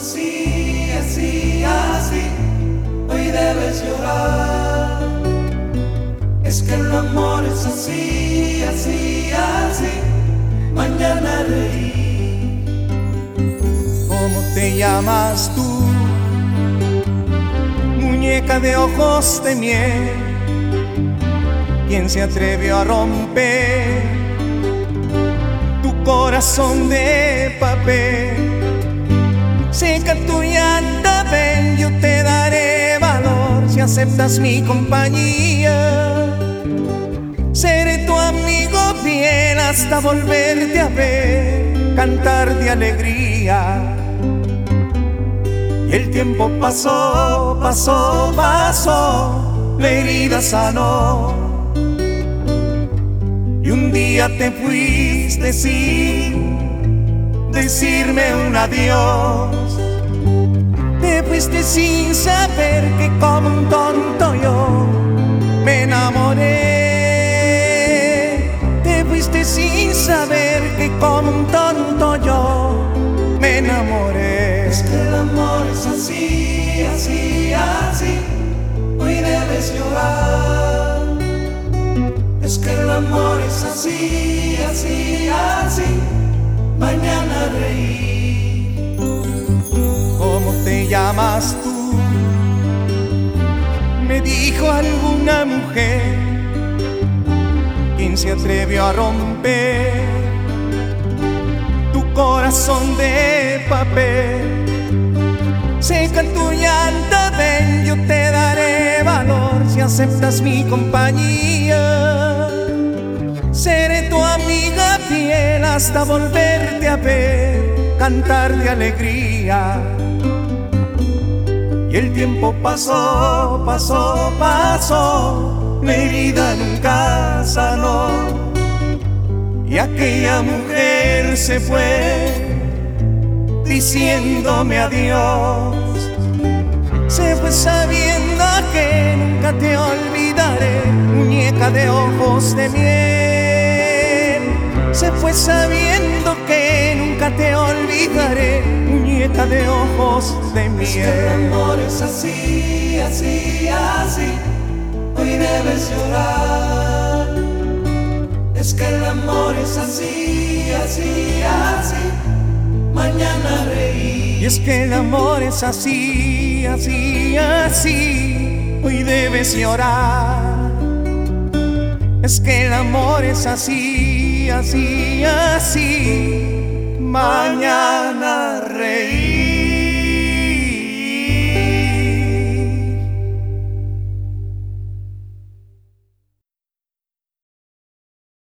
así, así, así. Hoy debes llorar. Es que el amor es así, así, así. Mañana reír. ¿Cómo te llamas tú? Muñeca de ojos de miel. ¿Quién se atrevió a romper tu corazón de papel? Seca tu llanto, ven, yo te daré valor si aceptas mi compañía. Seré tu amigo fiel hasta volverte a ver, cantar de alegría. Y el tiempo pasó, pasó, pasó, la herida sanó. Y un día te fuiste sin decirme un adiós. Te fuiste sin saber que como un tonto yo me enamoré. Te fuiste sin saber que como un tonto yo me enamoré. Es que el amor es así, así, así. Hoy debes llorar. Es que el amor es así, así, así. Mañana reír. ¿Cómo te llamas tú? Me dijo alguna mujer. ¿Quién se atrevió a romper tu corazón de papel? Seca tu llanto, ven, yo te daré valor si aceptas mi compañía. Seré tu amiga fiel hasta volverte a ver, cantar de alegría. Y el tiempo pasó, pasó, pasó, la herida nunca sanó. Y aquella mujer se fue diciéndome adiós. Se fue sabiendo que nunca te olvidaré, muñeca de ojos de miel. Se fue sabiendo que nunca te olvidaré, muñeca de ojos de miel. Es que el amor es así, así, así. Hoy debes llorar. Es que el amor es así, así, así. Mañana reír. Y es que el amor es así, así, así. Hoy debes llorar. Es que el amor es así, así, así. Mañana